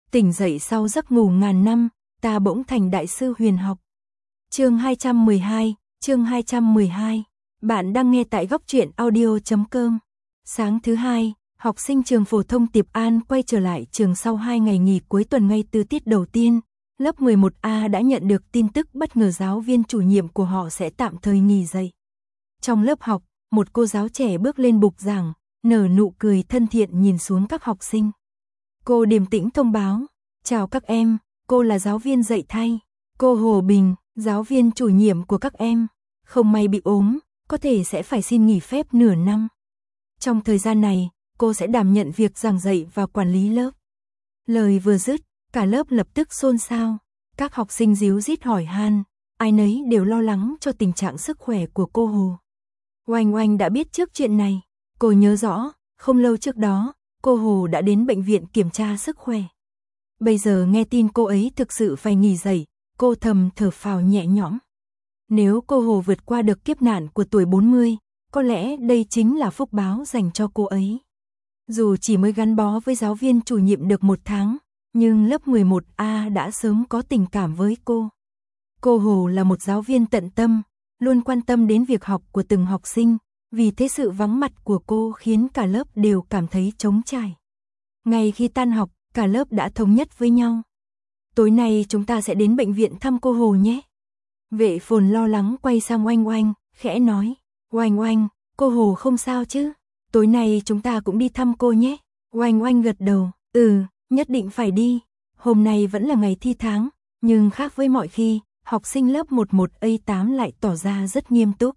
Tỉnh dậy sau giấc ngủ ngàn năm, ta bỗng thành đại sư huyền học. Chương 212, chương 212. Bạn đang nghe tại góc truyện audio.com. Sáng thứ hai, học sinh trường phổ thông Tiệp An quay trở lại trường sau 2 ngày nghỉ cuối tuần. Ngay từ tiết đầu tiên, lớp 11A đã nhận được tin tức bất ngờ giáo viên chủ nhiệm của họ sẽ tạm thời nghỉ dạy. Trong lớp học, một cô giáo trẻ bước lên bục giảng, nở nụ cười thân thiện nhìn xuống các học sinh. Cô điềm tĩnh thông báo, chào các em, cô là giáo viên dạy thay. Cô Hồ Bình, giáo viên chủ nhiệm của các em, không may bị ốm, có thể sẽ phải xin nghỉ phép nửa năm. Trong thời gian này, cô sẽ đảm nhận việc giảng dạy và quản lý lớp. Lời vừa dứt, cả lớp lập tức xôn xao, các học sinh díu dít hỏi han, ai nấy đều lo lắng cho tình trạng sức khỏe của cô Hồ. Oanh Oanh đã biết trước chuyện này, cô nhớ rõ, không lâu trước đó, cô Hồ đã đến bệnh viện kiểm tra sức khỏe. Bây giờ nghe tin cô ấy thực sự phải nghỉ dạy, cô thầm thở phào nhẹ nhõm. Nếu cô Hồ vượt qua được kiếp nạn của tuổi 40, có lẽ đây chính là phúc báo dành cho cô ấy. Dù chỉ mới gắn bó với giáo viên chủ nhiệm được 1 tháng, nhưng lớp 11A đã sớm có tình cảm với cô. Cô Hồ là một giáo viên tận tâm, luôn quan tâm đến việc học của từng học sinh, vì thế sự vắng mặt của cô khiến cả lớp đều cảm thấy trống trải. Ngay khi tan học, cả lớp đã thống nhất với nhau. Tối nay chúng ta sẽ đến bệnh viện thăm cô Hồ nhé. Vệ Phồn lo lắng quay sang Oanh Oanh, khẽ nói, Oanh Oanh, cô Hồ không sao chứ? Tối nay chúng ta cũng đi thăm cô nhé. Oanh Oanh gật đầu, nhất định phải đi. Hôm nay vẫn là ngày thi tháng, nhưng khác với mọi khi, học sinh lớp 11A8 lại tỏ ra rất nghiêm túc.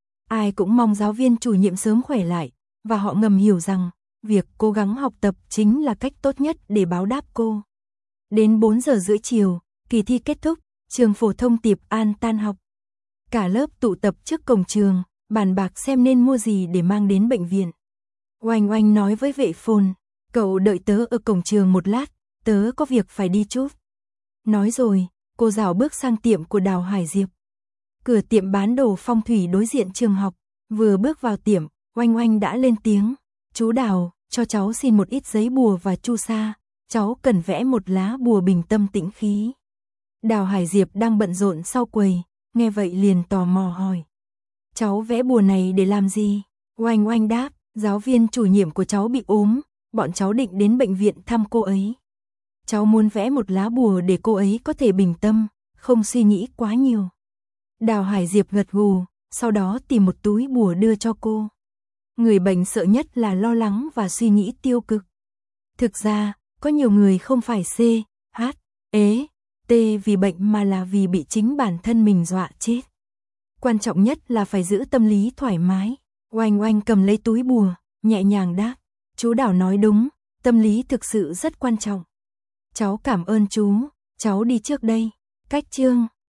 Ai cũng mong giáo viên chủ nhiệm sớm khỏe lại, và họ ngầm hiểu rằng, việc cố gắng học tập chính là cách tốt nhất để báo đáp cô. Đến 4 giờ rưỡi chiều, kỳ thi kết thúc, trường phổ thông Tiệp An tan học. Cả lớp tụ tập trước cổng trường, bàn bạc xem nên mua gì để mang đến bệnh viện. Oanh Oanh nói với Vệ Phồn, cậu đợi tớ ở cổng trường một lát, tớ có việc phải đi chút. Nói rồi, cô rảo bước sang tiệm của Đào Hải Diệp. Cửa tiệm bán đồ phong thủy đối diện trường học, vừa bước vào tiệm, Oanh Oanh đã lên tiếng, chú Đào, cho cháu xin một ít giấy bùa và chu sa, cháu cần vẽ một lá bùa bình tâm tĩnh khí. Đào Hải Diệp đang bận rộn sau quầy, nghe vậy liền tò mò hỏi. Cháu vẽ bùa này để làm gì? Oanh Oanh đáp, giáo viên chủ nhiệm của cháu bị ốm, bọn cháu định đến bệnh viện thăm cô ấy. Cháu muốn vẽ một lá bùa để cô ấy có thể bình tâm, không suy nghĩ quá nhiều. Đào Hải Diệp gật gù, sau đó tìm một túi bùa đưa cho cô. Người bệnh sợ nhất là lo lắng và suy nghĩ tiêu cực. Thực ra, có nhiều người không phải C, H, E, T vì bệnh mà là vì bị chính bản thân mình dọa chết. Quan trọng nhất là phải giữ tâm lý thoải mái. Oanh Oanh cầm lấy túi bùa, nhẹ nhàng đáp. Chú Đào nói đúng, tâm lý thực sự rất quan trọng. Cháu cảm ơn chú, cháu đi trước đây. Cách chương